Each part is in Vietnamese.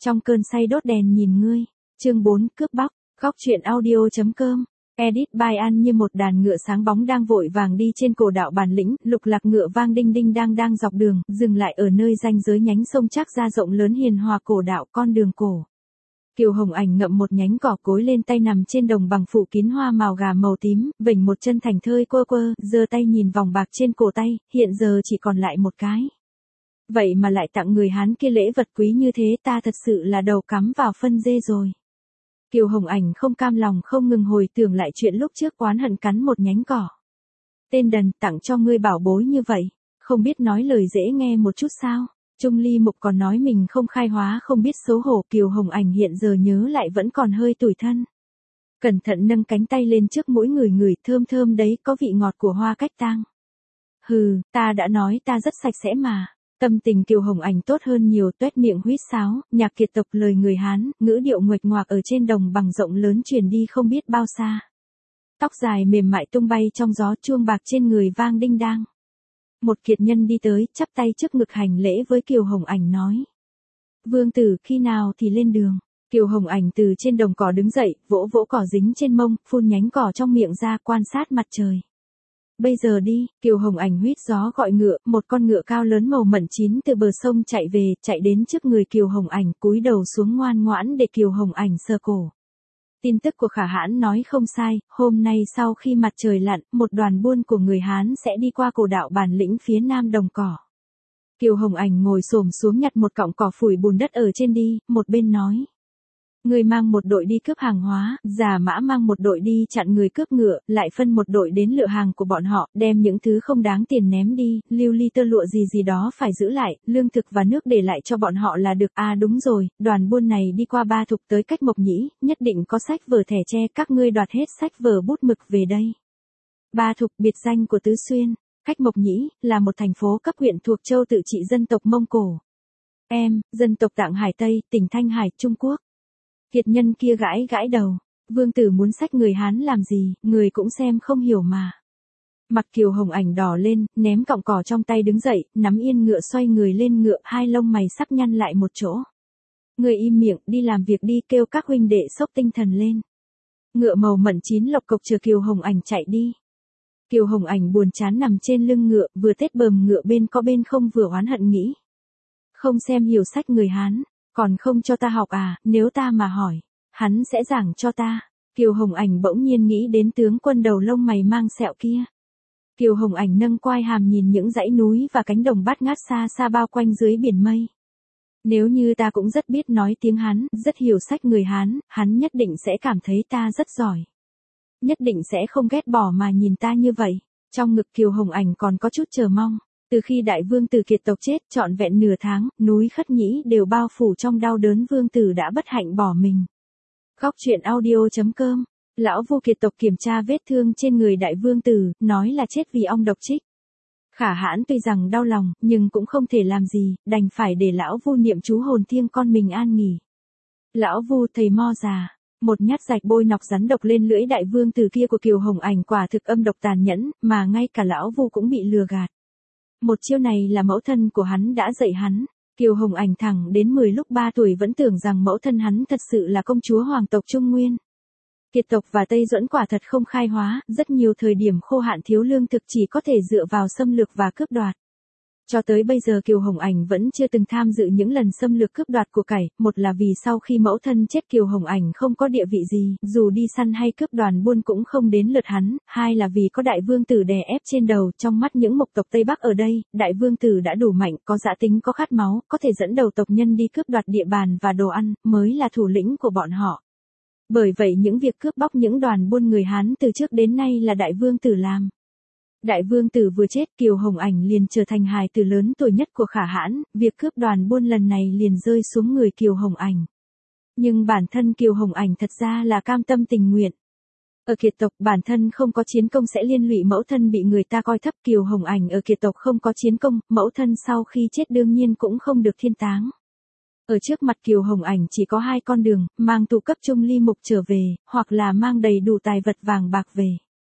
Trong cơn say đốt đèn nhìn ngươi. Chương 4, cướp bóc. Góc truyện audio.com. Edit by An như một đàn ngựa sáng bóng đang vội vàng đi trên cổ đạo bản lĩnh, lục lạc ngựa vang đinh đinh đang dọc đường, dừng lại ở nơi ranh giới nhánh sông Trác ra rộng lớn hiền hòa cổ đạo con đường cổ. Kiều Hồng Ảnh ngậm một nhánh cỏ cối lên tay nằm trên đồng bằng phủ kín hoa màu gà màu tím, vểnh một chân thành thơi quơ quơ, giơ tay nhìn vòng bạc trên cổ tay, hiện giờ chỉ còn lại một cái. Vậy mà lại tặng người Hán kia lễ vật quý như thế, ta thật sự là đầu cắm vào phân dê rồi. Kiều Hồng Ảnh không cam lòng không ngừng hồi tưởng lại chuyện lúc trước oán hận cắn một nhánh cỏ. Tên đần, tặng cho ngươi bảo bối như vậy, không biết nói lời dễ nghe một chút sao? Trung Ly Mục còn nói mình không khai hóa không biết xấu hổ. Kiều Hồng Ảnh hiện giờ nhớ lại vẫn còn hơi tủi thân. Cẩn thận nâng cánh tay lên trước mũi người thơm thơm đấy, có vị ngọt của hoa cách tang. Hừ, ta đã nói ta rất sạch sẽ mà. Tâm tình Kiều Hồng Ảnh tốt hơn nhiều, tuét miệng huýt sáo, nhạc kiệt tộc lời người Hán, ngữ điệu nguệch ngoạc ở trên đồng bằng rộng lớn truyền đi không biết bao xa. Tóc dài mềm mại tung bay trong gió, chuông bạc trên người vang đinh đang. Một kiệt nhân đi tới, chắp tay trước ngực hành lễ với Kiều Hồng Ảnh nói. Vương tử, khi nào thì lên đường? Kiều Hồng Ảnh từ trên đồng cỏ đứng dậy, vỗ vỗ cỏ dính trên mông, phun nhánh cỏ trong miệng ra, quan sát mặt trời. Bây giờ đi. Kiều Hồng Ảnh huýt gió gọi ngựa, một con ngựa cao lớn màu mận chín từ bờ sông chạy về, chạy đến trước người Kiều Hồng Ảnh, cúi đầu xuống ngoan ngoãn để Kiều Hồng Ảnh sờ cổ. Tin tức của Khả Hãn nói không sai, hôm nay sau khi mặt trời lặn, một đoàn buôn của người Hán sẽ đi qua cổ đạo bản lĩnh phía nam đồng cỏ. Kiều Hồng Ảnh ngồi xổm xuống nhặt một cọng cỏ phủi bùn đất ở trên đi, một bên nói. Người mang một đội đi cướp hàng hóa, Già Mã mang một đội đi chặn người cướp ngựa, lại phân một đội đến lựa hàng của bọn họ, đem những thứ không đáng tiền ném đi, lưu ly tơ lụa gì đó phải giữ lại, lương thực và nước để lại cho bọn họ là được. À đúng rồi, đoàn buôn này đi qua Ba Thục tới cách Mộc Nhĩ, nhất định có sách vở thẻ tre, các ngươi đoạt hết sách vở bút mực về đây. Ba Thục, biệt danh của Tứ Xuyên, cách Mộc Nhĩ, là một thành phố cấp huyện thuộc châu tự trị dân tộc Mông Cổ. Dân tộc Tạng Hải Tây, tỉnh Thanh Hải, Trung Quốc. Kiệt nhân kia gãi đầu, vương tử muốn xách người Hán làm gì, người cũng xem không hiểu mà. Mặt Kiều Hồng Ảnh đỏ lên, ném cọng cỏ trong tay đứng dậy, nắm yên ngựa xoay người lên ngựa, hai lông mày sắc nhăn lại một chỗ. Người im miệng, đi làm việc đi, kêu các huynh đệ xốc tinh thần lên. Ngựa màu mận chín lộc cộc chờ Kiều Hồng Ảnh chạy đi. Kiều Hồng Ảnh buồn chán nằm trên lưng ngựa, vừa tết bờm ngựa bên có bên không vừa oán hận nghĩ. Không xem hiểu sách người Hán. Còn không cho ta học à, nếu ta mà hỏi, hắn sẽ giảng cho ta. Kiều Hồng Ảnh bỗng nhiên nghĩ đến tướng quân đầu lông mày mang sẹo kia. Kiều Hồng Ảnh nâng quai hàm nhìn những dãy núi và cánh đồng bát ngát xa xa bao quanh dưới biển mây. Nếu như ta cũng rất biết nói tiếng Hán, rất hiểu sách người Hán, hắn nhất định sẽ cảm thấy ta rất giỏi. Nhất định sẽ không ghét bỏ mà nhìn ta như vậy. Trong ngực Kiều Hồng Ảnh còn có chút chờ mong. Từ khi đại vương tử Kiệt tộc chết trọn vẹn nửa tháng, núi Khất Nhĩ đều bao phủ trong đau đớn, vương tử đã bất hạnh bỏ mình. Góc truyện audio.com. Lão Vu Kiệt tộc kiểm tra vết thương trên người đại vương tử, nói là chết vì ong độc trích. Khả Hãn tuy rằng đau lòng, nhưng cũng không thể làm gì, đành phải để lão Vu niệm chú hồn thiêng con mình an nghỉ. Lão Vu thầy mo già, một nhát rạch bôi nọc rắn độc lên lưỡi đại vương tử kia của Kiều Hồng Ảnh quả thực âm độc tàn nhẫn, mà ngay cả lão Vu cũng bị lừa gạt. Một chiêu này là mẫu thân của hắn đã dạy hắn. Kiều Hồng Ảnh thẳng đến 10 lúc 3 tuổi vẫn tưởng rằng mẫu thân hắn thật sự là công chúa hoàng tộc Trung Nguyên. Kiệt tộc và Tây Duẫn quả thật không khai hóa, rất nhiều thời điểm khô hạn thiếu lương thực chỉ có thể dựa vào xâm lược và cướp đoạt. Cho tới bây giờ Kiều Hồng Ảnh vẫn chưa từng tham dự những lần xâm lược cướp đoạt của cải, một là vì sau khi mẫu thân chết Kiều Hồng Ảnh không có địa vị gì, dù đi săn hay cướp đoàn buôn cũng không đến lượt hắn, hai là vì có đại vương tử đè ép trên đầu, trong mắt những mộc tộc Tây Bắc ở đây, đại vương tử đã đủ mạnh, có dã tính, có khát máu, có thể dẫn đầu tộc nhân đi cướp đoạt địa bàn và đồ ăn, mới là thủ lĩnh của bọn họ. Bởi vậy những việc cướp bóc những đoàn buôn người Hán từ trước đến nay là đại vương tử làm. Đại vương tử vừa chết, Kiều Hồng Ảnh liền trở thành hài tử lớn tuổi nhất của Khả Hãn, việc cướp đoàn buôn lần này liền rơi xuống người Kiều Hồng Ảnh. Nhưng bản thân Kiều Hồng Ảnh thật ra là cam tâm tình nguyện. Ở Kiệt tộc, bản thân không có chiến công sẽ liên lụy mẫu thân bị người ta coi thấp. Kiều Hồng Ảnh ở Kiệt tộc không có chiến công, mẫu thân sau khi chết đương nhiên cũng không được thiên táng. Ở trước mặt Kiều Hồng Ảnh chỉ có hai con đường, mang tù cấp Trung Ly Mục trở về, hoặc là mang đầy đủ tài vật vàng bạc về.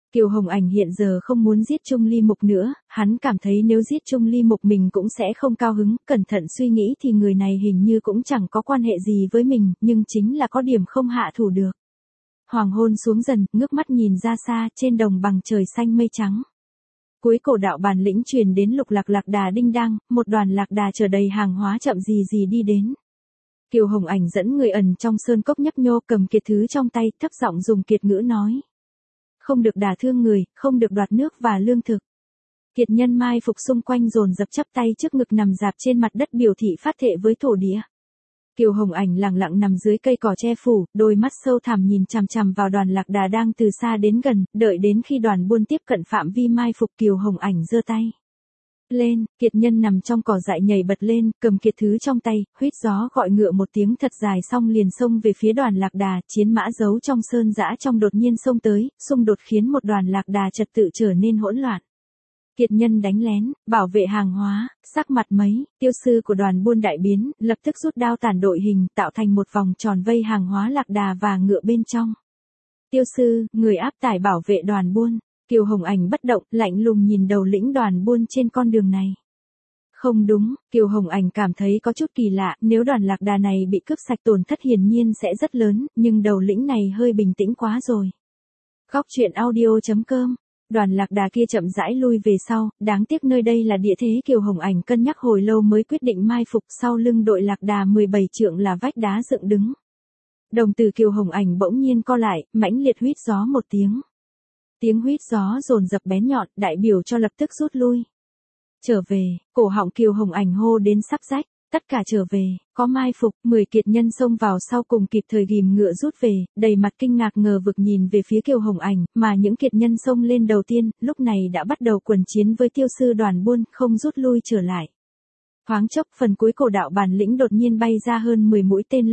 Kiều Hồng Ảnh hiện giờ không muốn giết Trung Ly Mục nữa, hắn cảm thấy nếu giết Trung Ly Mục mình cũng sẽ không cao hứng, cẩn thận suy nghĩ thì người này hình như cũng chẳng có quan hệ gì với mình, nhưng chính là có điểm không hạ thủ được. Hoàng hôn xuống dần, ngước mắt nhìn ra xa, trên đồng bằng trời xanh mây trắng. Cuối cổ đạo bản lĩnh truyền đến lục lạc lạc đà đinh đang, một đoàn lạc đà chở đầy hàng hóa chậm gì gì đi đến. Kiều Hồng Ảnh dẫn người ẩn trong sơn cốc nhấp nhô cầm kiệt thứ trong tay, thấp giọng dùng kiệt ngữ nói. Không được đả thương người, không được đoạt nước và lương thực. Kiệt nhân mai phục xung quanh dồn dập chắp tay trước ngực nằm dạp trên mặt đất biểu thị phát thệ với thổ địa. Kiều Hồng Ảnh lặng lặng nằm dưới cây cỏ che phủ, đôi mắt sâu thẳm nhìn chằm chằm vào đoàn lạc đà đang từ xa đến gần, đợi đến khi đoàn buôn tiếp cận phạm vi mai phục Kiều Hồng Ảnh giơ tay lên, kiệt nhân nằm trong cỏ dại nhảy bật lên, cầm kiệt thứ trong tay, huýt gió gọi ngựa một tiếng thật dài xong liền xông về phía đoàn lạc đà, chiến mã giấu trong sơn dã trong đột nhiên xông tới, xung đột khiến một đoàn lạc đà trật tự trở nên hỗn loạn. Kiệt nhân đánh lén, bảo vệ hàng hóa, sắc mặt mấy, tiêu sư của đoàn buôn đại biến, lập tức rút đao tản đội hình, tạo thành một vòng tròn vây hàng hóa lạc đà và ngựa bên trong. Tiêu sư, người áp tải bảo vệ đoàn buôn. Kiều Hồng Ảnh bất động, lạnh lùng nhìn đầu lĩnh đoàn buôn trên con đường này. Không đúng, Kiều Hồng Ảnh cảm thấy có chút kỳ lạ, nếu đoàn lạc đà này bị cướp sạch tổn thất hiển nhiên sẽ rất lớn, nhưng đầu lĩnh này hơi bình tĩnh quá rồi. Góc truyện audio.com. Đoàn lạc đà kia chậm rãi lui về sau, đáng tiếc nơi đây là địa thế. Kiều Hồng Ảnh cân nhắc hồi lâu mới quyết định mai phục, sau lưng đội lạc đà 17 trượng là vách đá dựng đứng. Đồng tử Kiều Hồng Ảnh bỗng nhiên co lại, mãnh liệt huýt gió một tiếng. Tiếng huýt gió dồn dập bén nhọn, đại biểu cho lập tức rút lui. Trở về, cổ họng Kiều Hồng Ảnh hô đến sắp rách, tất cả trở về, có mai phục, 10 kiệt nhân xông vào sau cùng kịp thời ghìm ngựa rút về, đầy mặt kinh ngạc ngờ vực nhìn về phía Kiều Hồng Ảnh, mà những kiệt nhân xông lên đầu tiên, lúc này đã bắt đầu quần chiến với tiêu sư đoàn buôn, không rút lui trở lại. Thoáng chốc, phần cuối cổ đạo bản lĩnh đột nhiên bay ra hơn 10 mũi tên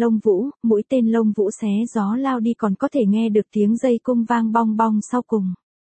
lông vũ xé gió lao đi, còn có thể nghe được tiếng dây cung vang bong bong sau cùng.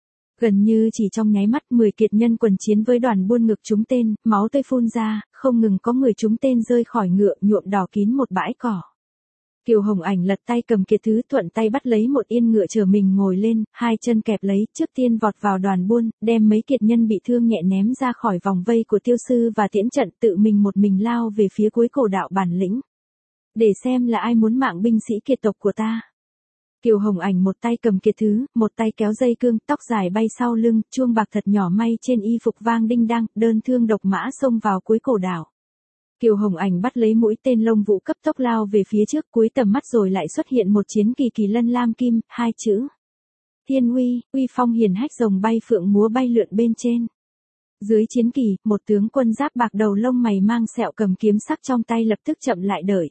Gần như chỉ trong nháy mắt 10 kiệt nhân quần chiến với đoàn buôn ngực trúng tên, máu tươi phun ra, không ngừng có người trúng tên rơi khỏi ngựa nhuộm đỏ kín một bãi cỏ. Kiều Hồng Ảnh lật tay cầm kiệt thứ, thuận tay bắt lấy một yên ngựa chờ mình ngồi lên, hai chân kẹp lấy, trước tiên vọt vào đoàn buôn, đem mấy kiệt nhân bị thương nhẹ ném ra khỏi vòng vây của tiêu sư và tiễn trận, tự mình một mình lao về phía cuối cổ đạo bản lĩnh. Để xem là ai muốn mạng binh sĩ kiệt tộc của ta. Kiều Hồng Ảnh một tay cầm kiệt thứ, một tay kéo dây cương, tóc dài bay sau lưng, chuông bạc thật nhỏ may trên y phục vang đinh đang, đơn thương độc mã xông vào cuối cổ đạo. Kiều Hồng Ảnh bắt lấy mũi tên lông vũ cấp tốc lao về phía trước, cuối tầm mắt rồi lại xuất hiện một chiến kỳ kỳ lân lam kim, hai chữ. Thiên uy, uy phong hiển hách rồng bay phượng múa bay lượn bên trên. Dưới chiến kỳ, một tướng quân giáp bạc đầu lông mày mang sẹo cầm kiếm sắc trong tay lập tức chậm lại đợi.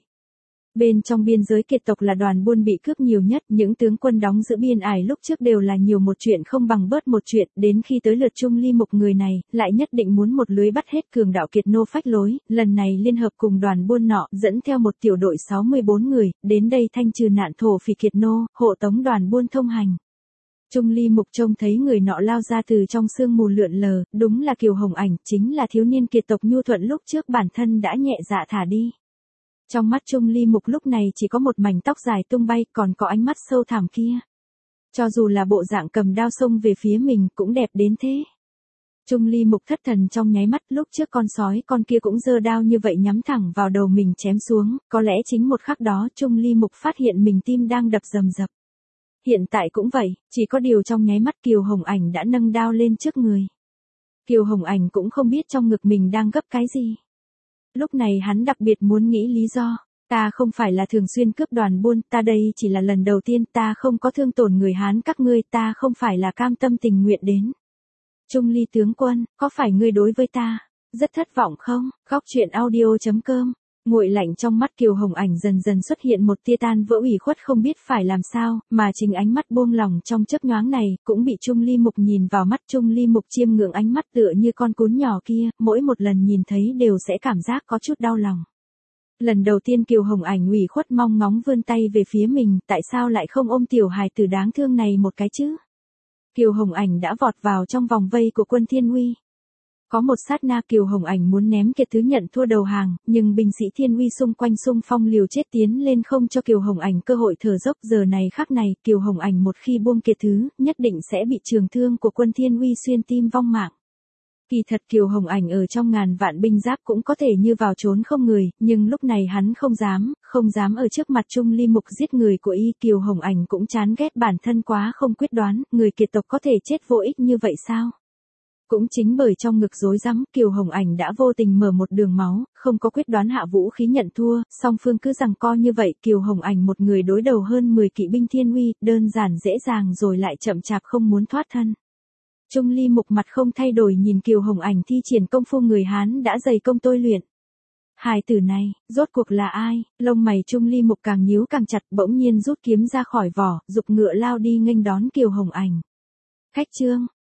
Bên trong biên giới kiệt tộc là đoàn buôn bị cướp nhiều nhất, những tướng quân đóng giữ biên ải lúc trước đều là nhiều một chuyện không bằng bớt một chuyện, đến khi tới lượt Trung Ly Mục người này, lại nhất định muốn một lưới bắt hết cường đạo kiệt nô phách lối, lần này liên hợp cùng đoàn buôn nọ, dẫn theo một tiểu đội 64 người, đến đây thanh trừ nạn thổ phỉ kiệt nô, hộ tống đoàn buôn thông hành. Trung Ly Mục trông thấy người nọ lao ra từ trong sương mù lượn lờ, đúng là Kiều Hồng Ảnh, chính là thiếu niên kiệt tộc nhu thuận lúc trước bản thân đã nhẹ dạ thả đi. Trong mắt Trung Ly Mục lúc này chỉ có một mảnh tóc dài tung bay, còn có ánh mắt sâu thẳm kia. Cho dù là bộ dạng cầm đao xông về phía mình cũng đẹp đến thế. Trung Ly Mục thất thần trong nháy mắt, lúc trước con sói con kia cũng giơ đao như vậy nhắm thẳng vào đầu mình chém xuống, có lẽ chính một khắc đó Trung Ly Mục phát hiện mình tim đang đập rầm rập. Hiện tại cũng vậy, chỉ có điều trong nháy mắt Kiều Hồng Ảnh đã nâng đao lên trước người. Kiều Hồng Ảnh cũng không biết trong ngực mình đang gấp cái gì. Lúc này hắn đặc biệt muốn nghĩ lý do, ta không phải là thường xuyên cướp đoàn buôn, ta đây chỉ là lần đầu tiên, ta không có thương tổn người Hán các ngươi, ta không phải là cam tâm tình nguyện đến. Trung Ly tướng quân, có phải ngươi đối với ta rất thất vọng không? Góc truyện audio.com. Nguội lạnh trong mắt Kiều Hồng Ảnh dần dần xuất hiện một tia tan vỡ ủy khuất không biết phải làm sao, mà chính ánh mắt buông lỏng trong chớp nhoáng này, cũng bị Trung Ly Mục nhìn vào mắt. Trung Ly Mục chiêm ngưỡng ánh mắt tựa như con cún nhỏ kia, mỗi một lần nhìn thấy đều sẽ cảm giác có chút đau lòng. Lần đầu tiên Kiều Hồng Ảnh ủy khuất mong ngóng vươn tay về phía mình, tại sao lại không ôm tiểu hài tử đáng thương này một cái chứ? Kiều Hồng Ảnh đã vọt vào trong vòng vây của quân Thiên Uy. Có một sát na Kiều Hồng Ảnh muốn ném Kiệt Thứ nhận thua đầu hàng, nhưng binh sĩ Thiên Uy xung quanh xung phong liều chết tiến lên không cho Kiều Hồng Ảnh cơ hội thở dốc. Giờ này khắc này, Kiều Hồng Ảnh một khi buông Kiệt Thứ, nhất định sẽ bị trường thương của quân Thiên Uy xuyên tim vong mạng. Kỳ thật Kiều Hồng Ảnh ở trong ngàn vạn binh giáp cũng có thể như vào trốn không người, nhưng lúc này hắn không dám ở trước mặt Trung Ly Mục giết người của y. Kiều Hồng Ảnh cũng chán ghét bản thân quá không quyết đoán, người kiệt tộc có thể chết vô ích như vậy sao? Cũng chính bởi trong ngực rối rắm, Kiều Hồng Ảnh đã vô tình mở một đường máu, không có quyết đoán hạ vũ khí nhận thua, song phương cứ giằng co như vậy, Kiều Hồng Ảnh một người đối đầu hơn 10 kỵ binh Thiên Uy, đơn giản dễ dàng rồi lại chậm chạp không muốn thoát thân. Trung Ly Mục mặt không thay đổi nhìn Kiều Hồng Ảnh thi triển công phu người Hán đã dày công tôi luyện. Hài tử này, rốt cuộc là ai? Lông mày Trung Ly Mục càng nhíu càng chặt, bỗng nhiên rút kiếm ra khỏi vỏ, giục ngựa lao đi nghênh đón Kiều Hồng Ảnh. Khách trương,